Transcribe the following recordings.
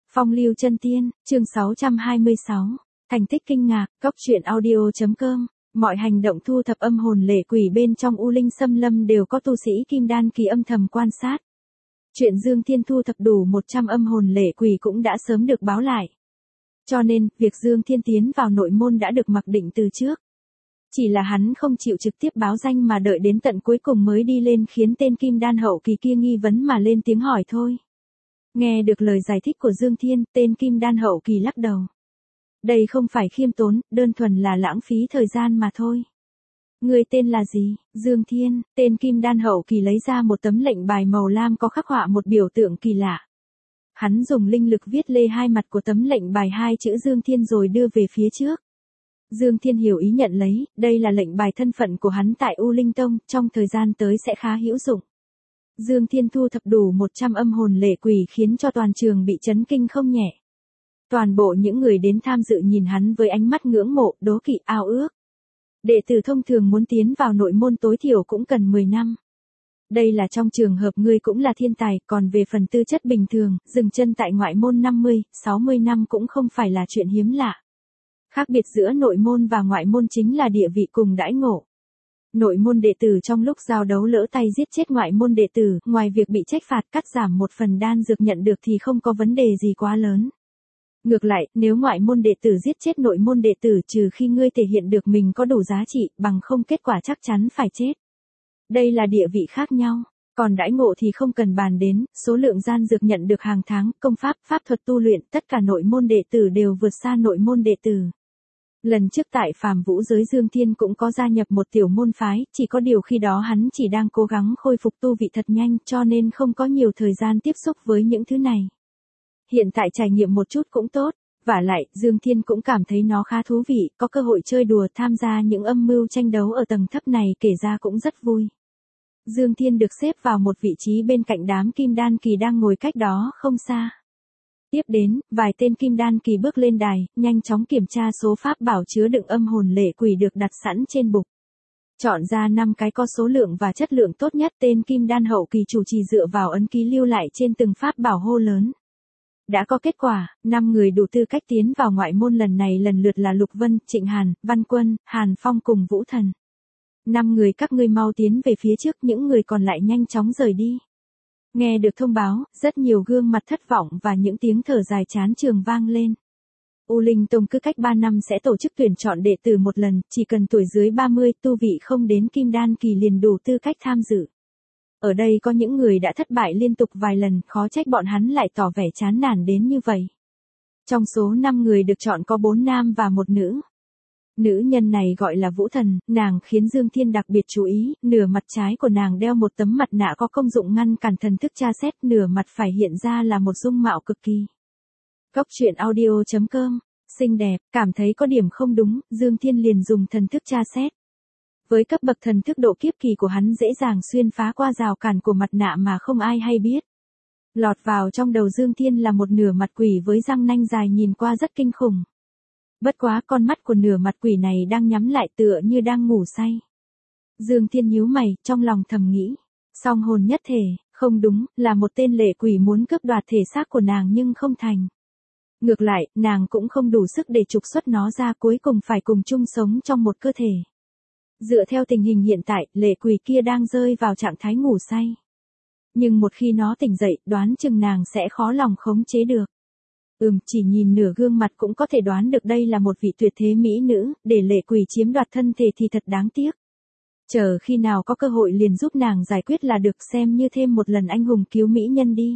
Phong lưu chân tiên, chương 626. Thành tích kinh ngạc, Cóc truyện audio.com. Mọi hành động thu thập âm hồn lệ quỷ bên trong U Linh Xâm Lâm đều có tu sĩ Kim Đan kỳ âm thầm quan sát. Chuyện Dương Thiên thu thập đủ 100 âm hồn lệ quỷ cũng đã sớm được báo lại. Cho nên, việc Dương Thiên tiến vào nội môn đã được mặc định từ trước. Chỉ là hắn không chịu trực tiếp báo danh mà đợi đến tận cuối cùng mới đi lên khiến tên Kim Đan hậu kỳ kia nghi vấn mà lên tiếng hỏi thôi. Nghe được lời giải thích của Dương Thiên, tên Kim Đan hậu kỳ lắc đầu. Đây không phải khiêm tốn, đơn thuần là lãng phí thời gian mà thôi. Người tên là gì? Dương Thiên. Tên Kim Đan hậu kỳ lấy ra một tấm lệnh bài màu lam có khắc họa một biểu tượng kỳ lạ. Hắn dùng linh lực viết lê hai mặt của tấm lệnh bài hai chữ Dương Thiên rồi đưa về phía trước. Dương Thiên hiểu ý nhận lấy, đây là lệnh bài thân phận của hắn tại U Linh Tông, trong thời gian tới sẽ khá hữu dụng. Dương Thiên thu thập đủ 100 âm hồn lệ quỷ khiến cho toàn trường bị chấn kinh không nhẹ. Toàn bộ những người đến tham dự nhìn hắn với ánh mắt ngưỡng mộ, đố kỵ, ao ước. Đệ tử thông thường muốn tiến vào nội môn tối thiểu cũng cần 10 năm. Đây là trong trường hợp ngươi cũng là thiên tài, còn về phần tư chất bình thường, dừng chân tại ngoại môn 50, 60 năm cũng không phải là chuyện hiếm lạ. Khác biệt giữa nội môn và ngoại môn chính là địa vị cùng đãi ngộ. Nội môn đệ tử trong lúc giao đấu lỡ tay giết chết ngoại môn đệ tử, ngoài việc bị trách phạt cắt giảm một phần đan dược nhận được thì không có vấn đề gì quá lớn. Ngược lại, nếu ngoại môn đệ tử giết chết nội môn đệ tử trừ khi ngươi thể hiện được mình có đủ giá trị, bằng không kết quả chắc chắn phải chết. Đây là địa vị khác nhau. Còn đãi ngộ thì không cần bàn đến, số lượng gian dược nhận được hàng tháng, công pháp, pháp thuật tu luyện, tất cả nội môn đệ tử đều vượt xa nội môn đệ tử. Lần trước tại Phàm Vũ giới Dương Thiên cũng có gia nhập một tiểu môn phái, chỉ có điều khi đó hắn chỉ đang cố gắng khôi phục tu vị thật nhanh cho nên không có nhiều thời gian tiếp xúc với những thứ này. Hiện tại trải nghiệm một chút cũng tốt, vả lại Dương Thiên cũng cảm thấy nó khá thú vị, có cơ hội chơi đùa tham gia những âm mưu tranh đấu ở tầng thấp này kể ra cũng rất vui. Dương Thiên được xếp vào một vị trí bên cạnh đám Kim Đan kỳ đang ngồi cách đó không xa. Tiếp đến, vài tên Kim Đan kỳ bước lên đài, nhanh chóng kiểm tra số pháp bảo chứa đựng âm hồn lệ quỷ được đặt sẵn trên bục. Chọn ra 5 cái có số lượng và chất lượng tốt nhất, tên Kim Đan hậu kỳ chủ trì dựa vào ấn ký lưu lại trên từng pháp bảo hô lớn. Đã có kết quả, 5 người đủ tư cách tiến vào ngoại môn lần này lần lượt là Lục Vân, Trịnh Hàn, Văn Quân, Hàn Phong cùng Vũ Thần. 5 người các ngươi mau tiến về phía trước, những người còn lại nhanh chóng rời đi. Nghe được thông báo, rất nhiều gương mặt thất vọng và những tiếng thở dài chán trường vang lên. U Linh Tông cứ cách 3 năm sẽ tổ chức tuyển chọn đệ tử một lần, chỉ cần tuổi dưới 30, tu vị không đến Kim Đan kỳ liền đủ tư cách tham dự. Ở đây có những người đã thất bại liên tục vài lần, khó trách bọn hắn lại tỏ vẻ chán nản đến như vậy. Trong số 5 người được chọn có 4 nam và 1 nữ. Nữ nhân này gọi là Vũ Thần, nàng khiến Dương Thiên đặc biệt chú ý, nửa mặt trái của nàng đeo một tấm mặt nạ có công dụng ngăn cản thần thức tra xét, nửa mặt phải hiện ra là một dung mạo cực kỳ. Cóc truyện audio.com, xinh đẹp, cảm thấy có điểm không đúng, Dương Thiên liền dùng thần thức tra xét. Với cấp bậc thần thức độ kiếp kỳ của hắn dễ dàng xuyên phá qua rào cản của mặt nạ mà không ai hay biết. Lọt vào trong đầu Dương Thiên là một nửa mặt quỷ với răng nanh dài nhìn qua rất kinh khủng. Bất quá con mắt của nửa mặt quỷ này đang nhắm lại tựa như đang ngủ say. Dương Thiên nhíu mày, trong lòng thầm nghĩ. Song hồn nhất thể, không đúng, là một tên lệ quỷ muốn cướp đoạt thể xác của nàng nhưng không thành. Ngược lại, nàng cũng không đủ sức để trục xuất nó ra, cuối cùng phải cùng chung sống trong một cơ thể. Dựa theo tình hình hiện tại, lệ quỷ kia đang rơi vào trạng thái ngủ say. Nhưng một khi nó tỉnh dậy, đoán chừng nàng sẽ khó lòng khống chế được. Chỉ nhìn nửa gương mặt cũng có thể đoán được đây là một vị tuyệt thế mỹ nữ, để lệ quỷ chiếm đoạt thân thể thì thật đáng tiếc. Chờ khi nào có cơ hội liền giúp nàng giải quyết là được, xem như thêm một lần anh hùng cứu mỹ nhân đi.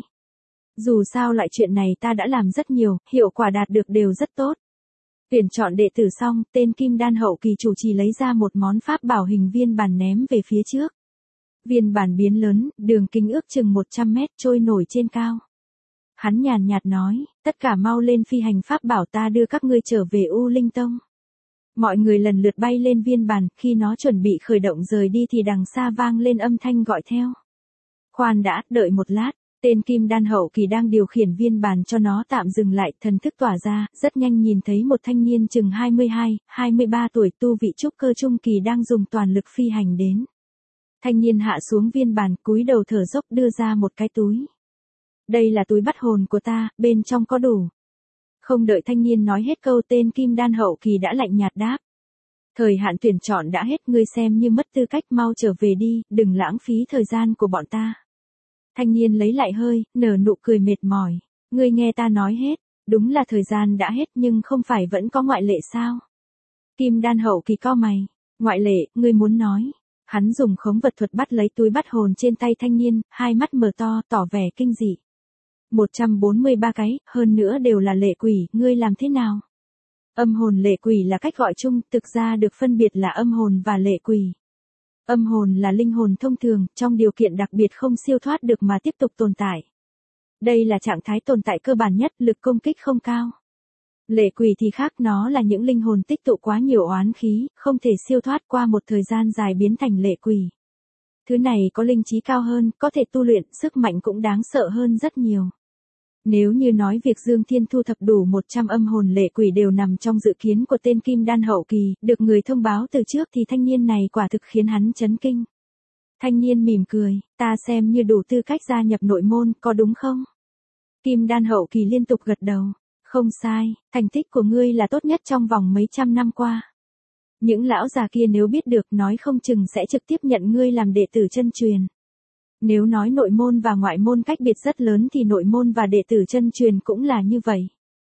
Dù sao lại chuyện này ta đã làm rất nhiều, hiệu quả đạt được đều rất tốt. Tuyển chọn đệ tử xong, tên Kim Đan hậu kỳ chủ trì lấy ra một món pháp bảo hình viên bản ném về phía trước. Viên bản biến lớn, đường kính ước chừng 100 mét, trôi nổi trên cao. Hắn nhàn nhạt nói, tất cả mau lên phi hành pháp bảo, ta đưa các ngươi trở về U Linh Tông. Mọi người lần lượt bay lên viên bản, khi nó chuẩn bị khởi động rời đi thì đằng xa vang lên âm thanh gọi theo. Khoan đã, đợi một lát. Tên Kim Đan hậu kỳ đang điều khiển viên bản cho nó tạm dừng lại, thần thức tỏa ra, rất nhanh nhìn thấy một thanh niên chừng 22, 23 tuổi, tu vị trúc cơ trung kỳ đang dùng toàn lực phi hành đến. Thanh niên hạ xuống viên bản, cúi đầu thở dốc đưa ra một cái túi. Đây là túi bắt hồn của ta, bên trong có đủ. Không đợi thanh niên nói hết câu, tên kim đan hậu kỳ đã lạnh nhạt đáp. Thời hạn tuyển chọn đã hết, ngươi xem như mất tư cách, mau trở về đi, đừng lãng phí thời gian của bọn ta. Thanh niên lấy lại hơi, nở nụ cười mệt mỏi. Ngươi nghe ta nói hết, đúng là thời gian đã hết nhưng không phải vẫn có ngoại lệ sao? Kim đan hậu kỳ cau mày. Ngoại lệ, ngươi muốn nói. Hắn dùng khống vật thuật bắt lấy túi bắt hồn trên tay thanh niên, hai mắt mở to, tỏ vẻ kinh dị. 143 cái, hơn nữa đều là lệ quỷ, ngươi làm thế nào? Âm hồn lệ quỷ là cách gọi chung, thực ra được phân biệt là âm hồn và lệ quỷ. Âm hồn là linh hồn thông thường, trong điều kiện đặc biệt không siêu thoát được mà tiếp tục tồn tại. Đây là trạng thái tồn tại cơ bản nhất, lực công kích không cao. Lệ quỷ thì khác, nó là những linh hồn tích tụ quá nhiều oán khí, không thể siêu thoát, qua một thời gian dài biến thành lệ quỷ. Thứ này có linh trí cao hơn, có thể tu luyện, sức mạnh cũng đáng sợ hơn rất nhiều. Nếu như nói việc Dương Thiên thu thập đủ 100 âm hồn lệ quỷ đều nằm trong dự kiến của tên kim đan hậu kỳ, được người thông báo từ trước, thì thanh niên này quả thực khiến hắn chấn kinh. Thanh niên mỉm cười, ta xem như đủ tư cách gia nhập nội môn, có đúng không? Kim đan hậu kỳ liên tục gật đầu. Không sai, thành tích của ngươi là tốt nhất trong vòng mấy trăm năm qua. Những lão già kia nếu biết được, nói không chừng sẽ trực tiếp nhận ngươi làm đệ tử chân truyền. Nếu nói nội môn và ngoại môn cách biệt rất lớn thì nội môn và đệ tử chân truyền cũng là như vậy.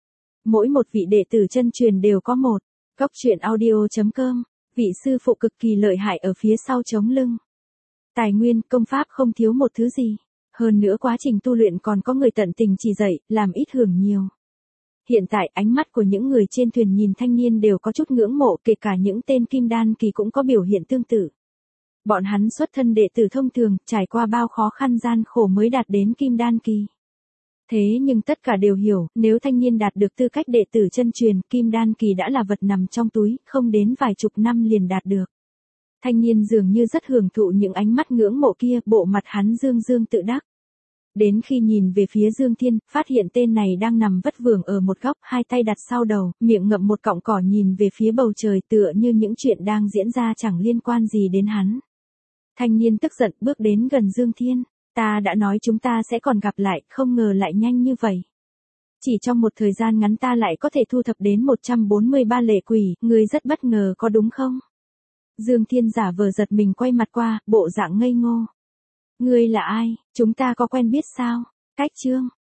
Mỗi một vị đệ tử chân truyền đều có một góc truyện audio.com, vị sư phụ cực kỳ lợi hại ở phía sau chống lưng. Tài nguyên, công pháp không thiếu một thứ gì. Hơn nữa quá trình tu luyện còn có người tận tình chỉ dạy, làm ít hưởng nhiều. Hiện tại ánh mắt của những người trên thuyền nhìn thanh niên đều có chút ngưỡng mộ, kể cả những tên kim đan kỳ cũng có biểu hiện tương tự. Bọn hắn xuất thân đệ tử thông thường, trải qua bao khó khăn gian khổ mới đạt đến kim đan kỳ. Thế nhưng tất cả đều hiểu, nếu thanh niên đạt được tư cách đệ tử chân truyền, kim đan kỳ đã là vật nằm trong túi, không đến vài chục năm liền đạt được. Thanh niên dường như rất hưởng thụ những ánh mắt ngưỡng mộ kia, bộ mặt hắn dương dương tự đắc. Đến khi nhìn về phía Dương Thiên, phát hiện tên này đang nằm vất vưởng ở một góc, hai tay đặt sau đầu, miệng ngậm một cọng cỏ nhìn về phía bầu trời, tựa như những chuyện đang diễn ra chẳng liên quan gì đến hắn. Thanh niên tức giận bước đến gần Dương Thiên. Ta đã nói chúng ta sẽ còn gặp lại, không ngờ lại nhanh như vậy. Chỉ trong một thời gian ngắn ta lại có thể thu thập đến 143 lệ quỷ, ngươi rất bất ngờ có đúng không? Dương Thiên giả vờ giật mình quay mặt qua, bộ dạng ngây ngô. Ngươi là ai, chúng ta có quen biết sao? Cách chương